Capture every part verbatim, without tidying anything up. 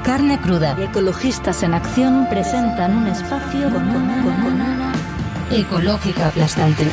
Carne Cruda y Ecologistas en Acción presentan un espacio con una, con una ecológica aplastante.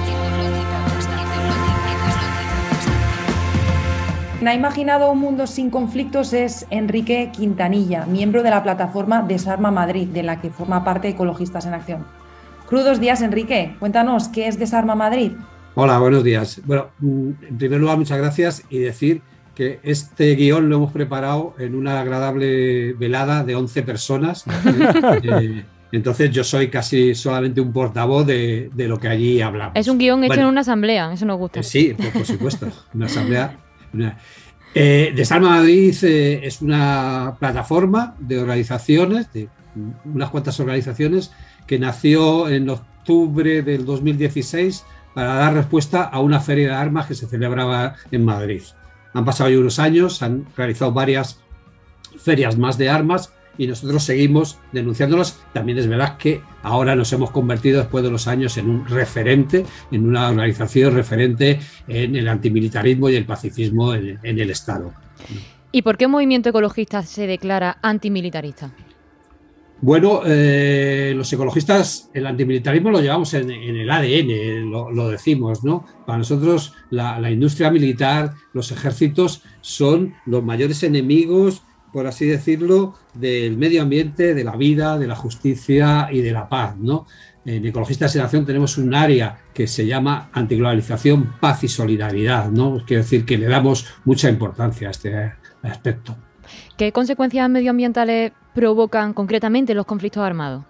Quien ha imaginado un mundo sin conflictos es Enrique Quintanilla, miembro de la plataforma Desarma Madrid, de la que forma parte Ecologistas en Acción. Crudos días, Enrique. Cuéntanos, ¿qué es Desarma Madrid? Hola, buenos días. Bueno, en primer lugar, muchas gracias y decir que este guión lo hemos preparado en una agradable velada de once personas. eh, entonces yo soy casi solamente un portavoz de, de lo que allí hablamos. Es un guión hecho bueno, en una asamblea, eso nos gusta. Eh, sí, pues, por supuesto, una asamblea. Una, eh, Desarma Madrid eh, es una plataforma de organizaciones, de unas cuantas organizaciones, que nació en octubre del dos mil dieciséis para dar respuesta a una feria de armas que se celebraba en Madrid. Han pasado ya unos años, han realizado varias ferias más de armas y nosotros seguimos denunciándolas. También es verdad que ahora nos hemos convertido, después de los años, en un referente, en una organización referente en el antimilitarismo y el pacifismo en, en el Estado. ¿Y por qué un movimiento ecologista se declara antimilitarista? Bueno, eh, los ecologistas, el antimilitarismo lo llevamos en, en el A D N, lo, lo decimos, ¿no? Para nosotros la, la industria militar, los ejércitos son los mayores enemigos, por así decirlo, del medio ambiente, de la vida, de la justicia y de la paz, ¿no? En Ecologistas en Acción tenemos un área que se llama antiglobalización, paz y solidaridad, ¿no? Quiero decir que le damos mucha importancia a este aspecto. ¿Qué consecuencias medioambientales provocan concretamente los conflictos armados?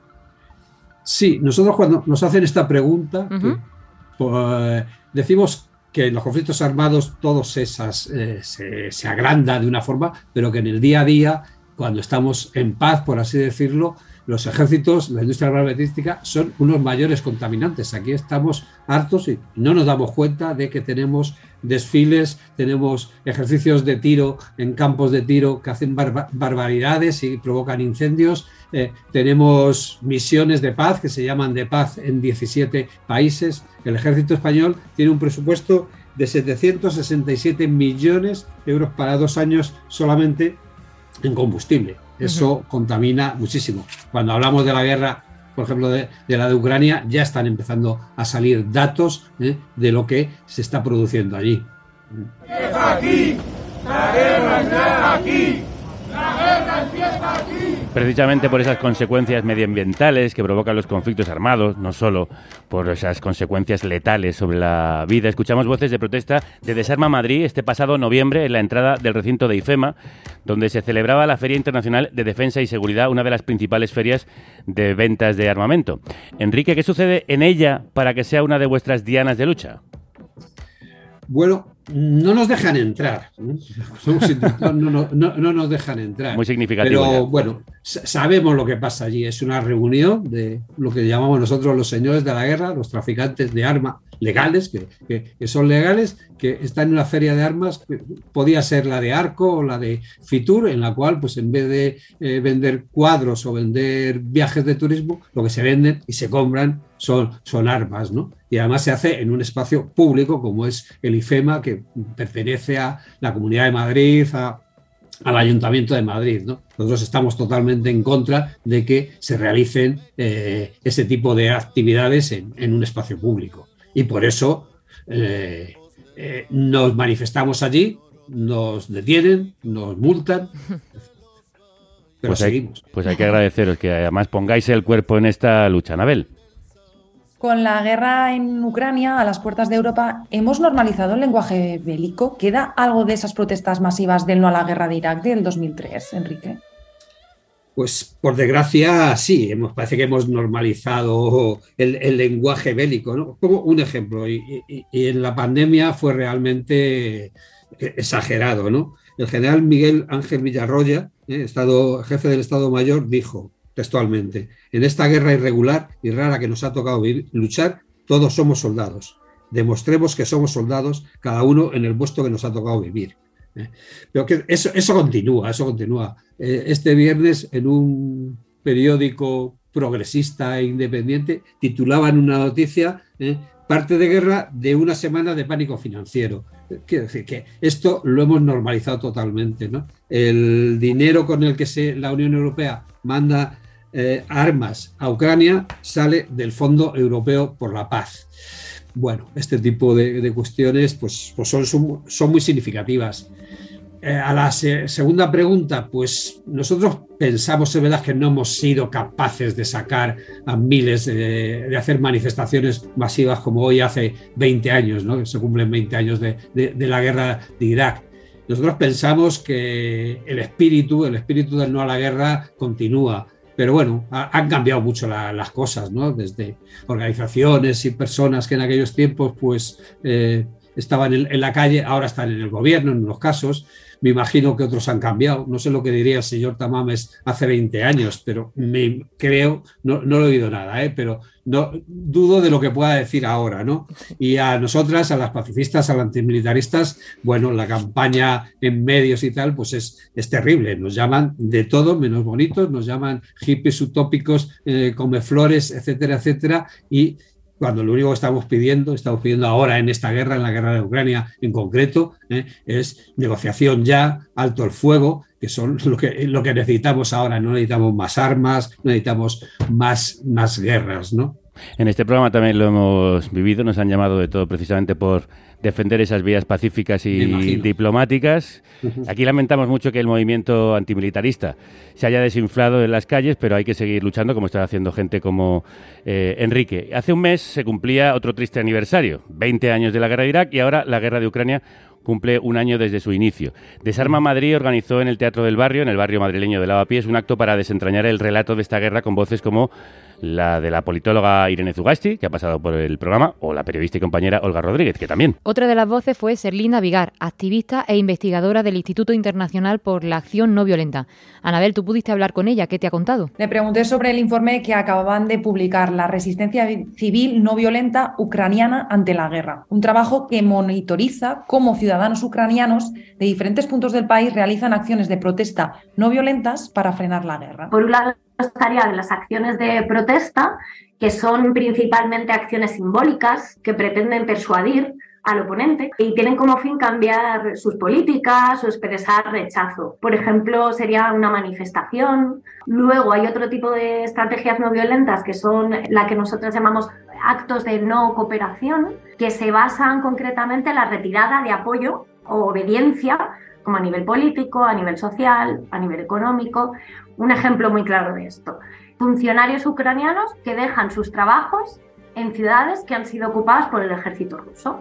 Sí, nosotros cuando nos hacen esta pregunta, uh-huh. que, pues, decimos que en los conflictos armados todos esas eh, se, se agranda de una forma, pero que en el día a día, cuando estamos en paz, por así decirlo, los ejércitos, la industria armamentística son unos mayores contaminantes. Aquí estamos hartos y no nos damos cuenta de que tenemos desfiles, tenemos ejercicios de tiro en campos de tiro que hacen bar- barbaridades y provocan incendios. Eh, tenemos misiones de paz que se llaman de paz en diecisiete países. El ejército español tiene un presupuesto de setecientos sesenta y siete millones de euros para dos años solamente en combustible. Eso uh-huh. contamina muchísimo. Cuando hablamos de la guerra, por ejemplo, de, de la de Ucrania, ya están empezando a salir datos ¿eh? de lo que se está produciendo allí. ¡Empieza aquí! ¡La guerra está aquí! ¡La guerra empieza aquí! Precisamente por esas consecuencias medioambientales que provocan los conflictos armados, no solo por esas consecuencias letales sobre la vida, escuchamos voces de protesta de Desarma Madrid este pasado noviembre en la entrada del recinto de IFEMA, donde se celebraba la Feria Internacional de Defensa y Seguridad, una de las principales ferias de ventas de armamento. Enrique, ¿qué sucede en ella para que sea una de vuestras dianas de lucha? Bueno, no nos dejan entrar. ¿no? No, no, no, no nos dejan entrar. Muy significativo. Pero ya. bueno, sabemos lo que pasa allí. Es una reunión de lo que llamamos nosotros los señores de la guerra, los traficantes de armas legales, que, que, que son legales, que están en una feria de armas, que podía ser la de Arco o la de Fitur, en la cual, pues en vez de eh, vender cuadros o vender viajes de turismo, lo que se venden y se compran son, son armas, ¿no? Y además se hace en un espacio público como es el IFEMA, que pertenece a la Comunidad de Madrid, a, al Ayuntamiento de Madrid, ¿no? Nosotros estamos totalmente en contra de que se realicen eh, ese tipo de actividades en, en un espacio público. Y por eso eh, eh, nos manifestamos allí, nos detienen, nos multan, pero pues hay, seguimos. Pues hay que agradeceros que además pongáis el cuerpo en esta lucha, Anabel. Con la guerra en Ucrania a las puertas de Europa, ¿hemos normalizado el lenguaje bélico? ¿Queda algo de esas protestas masivas del no a la guerra de Irak del dos mil tres, Enrique? Pues por desgracia sí, hemos, parece que hemos normalizado el, el lenguaje bélico, ¿no? Como un ejemplo, y, y, y en la pandemia fue realmente exagerado, ¿no? El general Miguel Ángel Villarroya, ¿eh? Estado, jefe del Estado Mayor, dijo textualmente: en esta guerra irregular y rara que nos ha tocado vivir, luchar, todos somos soldados. Demostremos que somos soldados, cada uno en el puesto que nos ha tocado vivir. ¿eh? Pero que eso, eso continúa, eso continúa. Eh, este viernes, en un periódico progresista e independiente, titulaban una noticia, ¿eh? parte de guerra de una semana de pánico financiero. quiero decir que esto lo hemos normalizado totalmente, ¿no? El dinero con el que se, la Unión Europea manda eh, armas a Ucrania sale del Fondo Europeo por la Paz. Bueno, este tipo de, de cuestiones pues, pues son, son, son muy significativas. Eh, a la se, segunda pregunta, pues nosotros pensamos, es verdad, que no hemos sido capaces de sacar a miles, de, de hacer manifestaciones masivas como hoy hace veinte años, ¿no? Que se cumplen veinte años de, de, de la guerra de Irak. Nosotros pensamos que el espíritu, el espíritu del no a la guerra continúa. Pero bueno, ha, han cambiado mucho la, las cosas, ¿no? Desde organizaciones y personas que en aquellos tiempos pues, eh, estaban en, en la calle, ahora están en el gobierno en unos casos. Me imagino que otros han cambiado. No sé lo que diría el señor Tamames hace veinte años, pero me creo, no, no lo he oído nada, ¿eh? Pero no, dudo de lo que pueda decir ahora, ¿no? Y a nosotras, a las pacifistas, a las antimilitaristas, bueno, la campaña en medios y tal, pues es, es terrible. Nos llaman de todo menos bonitos, nos llaman hippies utópicos, eh, come flores, etcétera, etcétera, y cuando lo único que estamos pidiendo, estamos pidiendo ahora en esta guerra, en la guerra de Ucrania en concreto, eh, es negociación ya, alto el fuego, que son lo que, lo que necesitamos ahora. No necesitamos más armas, no necesitamos más, más guerras, ¿no? En este programa también lo hemos vivido, nos han llamado de todo precisamente por defender esas vías pacíficas y diplomáticas. Uh-huh. Aquí lamentamos mucho que el movimiento antimilitarista se haya desinflado en las calles, pero hay que seguir luchando, como está haciendo gente como eh, Enrique. Hace un mes se cumplía otro triste aniversario, veinte años de la guerra de Irak, y ahora la guerra de Ucrania cumple un año desde su inicio. Desarma Madrid organizó en el Teatro del Barrio, en el barrio madrileño de Lavapiés, un acto para desentrañar el relato de esta guerra con voces como la de la politóloga Irene Zugasti, que ha pasado por el programa, o la periodista y compañera Olga Rodríguez, que también. Otra de las voces fue Serlinda Vigar, activista e investigadora del Instituto Internacional por la Acción No Violenta. Anabel, tú pudiste hablar con ella, ¿qué te ha contado? Le pregunté sobre el informe que acababan de publicar, La resistencia civil no violenta ucraniana ante la guerra. Un trabajo que monitoriza cómo ciudadanos ucranianos de diferentes puntos del país realizan acciones de protesta no violentas para frenar la guerra. Por un lado estaría de las acciones de protesta, que son principalmente acciones simbólicas que pretenden persuadir al oponente y tienen como fin cambiar sus políticas o expresar rechazo. Por ejemplo, sería una manifestación. Luego hay otro tipo de estrategias no violentas que son la que nosotros llamamos actos de no cooperación, que se basan concretamente en la retirada de apoyo o obediencia, como a nivel político, a nivel social, a nivel económico. Un ejemplo muy claro de esto: funcionarios ucranianos que dejan sus trabajos en ciudades que han sido ocupadas por el ejército ruso.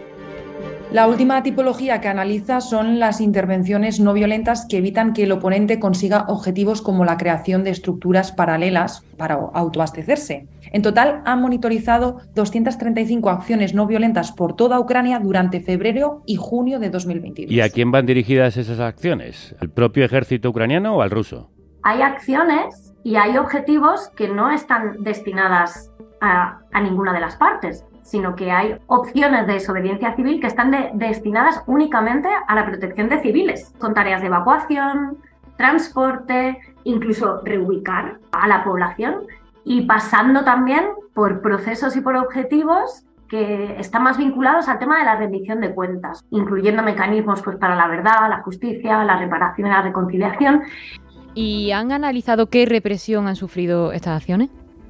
La última tipología que analiza son las intervenciones no violentas que evitan que el oponente consiga objetivos como la creación de estructuras paralelas para autoabastecerse. En total, han monitorizado doscientas treinta y cinco acciones no violentas por toda Ucrania durante febrero y junio de dos mil veintidós. ¿Y a quién van dirigidas esas acciones? ¿Al propio ejército ucraniano o al ruso? Hay acciones y hay objetivos que no están destinadas a, a ninguna de las partes, sino que hay opciones de desobediencia civil que están de, destinadas únicamente a la protección de civiles. Son tareas de evacuación, transporte, incluso reubicar a la población, y pasando también por procesos y por objetivos que están más vinculados al tema de la rendición de cuentas, incluyendo mecanismos pues, para la verdad, la justicia, la reparación y la reconciliación. ¿Y han analizado qué represión han sufrido estas acciones?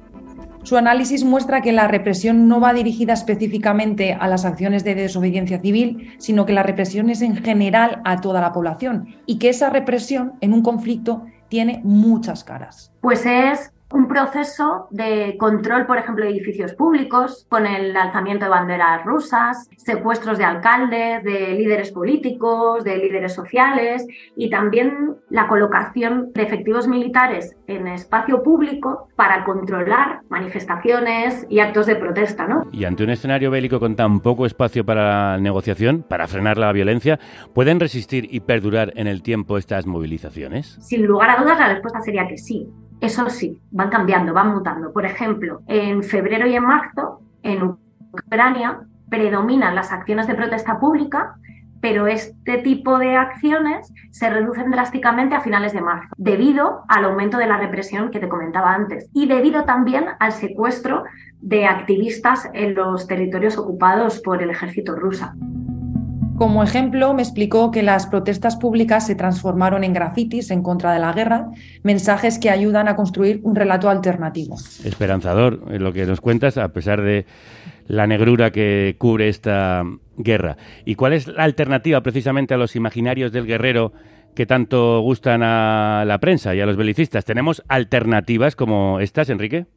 Su análisis muestra que la represión no va dirigida específicamente a las acciones de desobediencia civil, sino que la represión es en general a toda la población y que esa represión en un conflicto tiene muchas caras. Pues es un proceso de control, por ejemplo, de edificios públicos, con el alzamiento de banderas rusas, secuestros de alcaldes, de líderes políticos, de líderes sociales, y también la colocación de efectivos militares en espacio público para controlar manifestaciones y actos de protesta, ¿no? Y ante un escenario bélico con tan poco espacio para la negociación, para frenar la violencia, ¿pueden resistir y perdurar en el tiempo estas movilizaciones? Sin lugar a dudas, la respuesta sería que sí. Eso sí, van cambiando, van mutando. Por ejemplo, en febrero y en marzo, en Ucrania, predominan las acciones de protesta pública, pero este tipo de acciones se reducen drásticamente a finales de marzo, debido al aumento de la represión que te comentaba antes, y debido también al secuestro de activistas en los territorios ocupados por el ejército ruso. Como ejemplo, me explicó que las protestas públicas se transformaron en grafitis en contra de la guerra, mensajes que ayudan a construir un relato alternativo. Esperanzador lo que nos cuentas, a pesar de la negrura que cubre esta guerra. ¿Y cuál es la alternativa precisamente a los imaginarios del guerrero que tanto gustan a la prensa y a los belicistas? ¿Tenemos alternativas como estas, Enrique?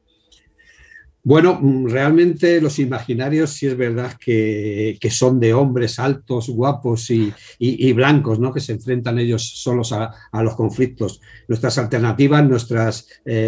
Bueno, realmente los imaginarios sí es verdad que, que son de hombres altos, guapos y, y, y blancos, ¿no? Que se enfrentan ellos solos a, a los conflictos. Nuestras alternativas, nuestras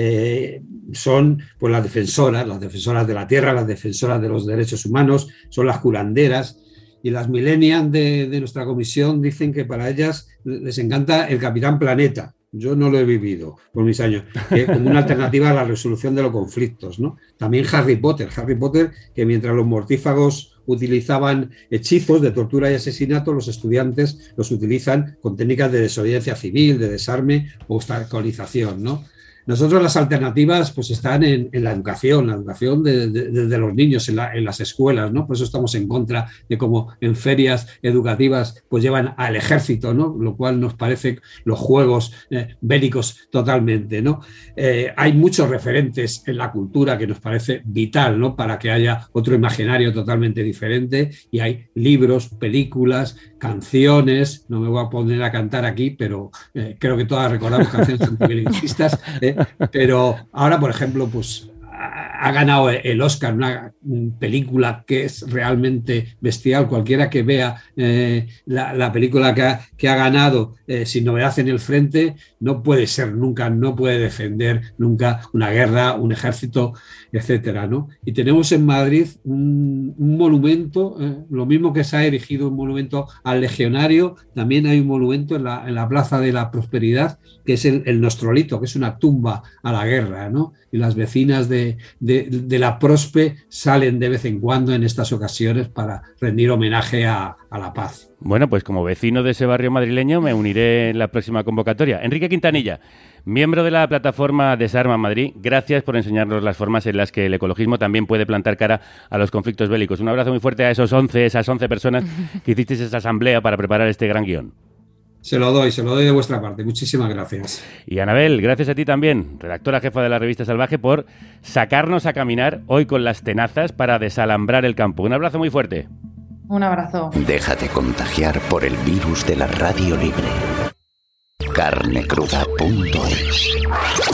eh, son pues las defensoras, las defensoras de la tierra, las defensoras de los derechos humanos, son las curanderas. Y las millennials de, de nuestra comisión dicen que para ellas les encanta el Capitán Planeta. Yo no lo he vivido por mis años, que como una alternativa a la resolución de los conflictos, ¿no? También Harry Potter, Harry Potter, que mientras los mortífagos utilizaban hechizos de tortura y asesinato, los estudiantes los utilizan con técnicas de desobediencia civil, de desarme o obstaculización, ¿no? Nosotros las alternativas pues están en, en la educación, la educación de, de, de los niños en, la, en las escuelas, ¿no? Por eso estamos en contra de cómo en ferias educativas pues llevan al ejército, ¿no? Lo cual nos parece los juegos eh, bélicos totalmente, ¿no? Eh, hay muchos referentes en la cultura que nos parece vital, ¿no? Para que haya otro imaginario totalmente diferente, y hay libros, películas, canciones, no me voy a poner a cantar aquí, pero eh, creo que todas recordamos canciones antibelicistas, eh, pero ahora, por ejemplo, pues ha ganado el Oscar una película que es realmente bestial. Cualquiera que vea eh, la, la película que ha, que ha ganado eh, Sin novedad en el frente no puede ser nunca, no puede defender nunca una guerra, un ejército, etcétera, ¿no? Y tenemos en Madrid un, un monumento, eh, lo mismo que se ha erigido un monumento al legionario, también hay un monumento en la, en la Plaza de la Prosperidad, que es el, el Nostrolito, que es una tumba a la guerra, ¿no? Y las vecinas de, de, de la Prospe salen de vez en cuando en estas ocasiones para rendir homenaje a, a la paz. Bueno, pues como vecino de ese barrio madrileño me uniré en la próxima convocatoria. Enrique Quintanilla, miembro de la plataforma Desarma Madrid, gracias por enseñarnos las formas en las que el ecologismo también puede plantar cara a los conflictos bélicos. Un abrazo muy fuerte a esos once, esas once personas que hicisteis esa asamblea para preparar este gran guión. Se lo doy, se lo doy de vuestra parte. Muchísimas gracias. Y Anabel, gracias a ti también, redactora jefa de la revista Salvaje, por sacarnos a caminar hoy con las tenazas para desalambrar el campo. Un abrazo muy fuerte. Un abrazo. Déjate contagiar por el virus de la radio libre. carne cruda punto es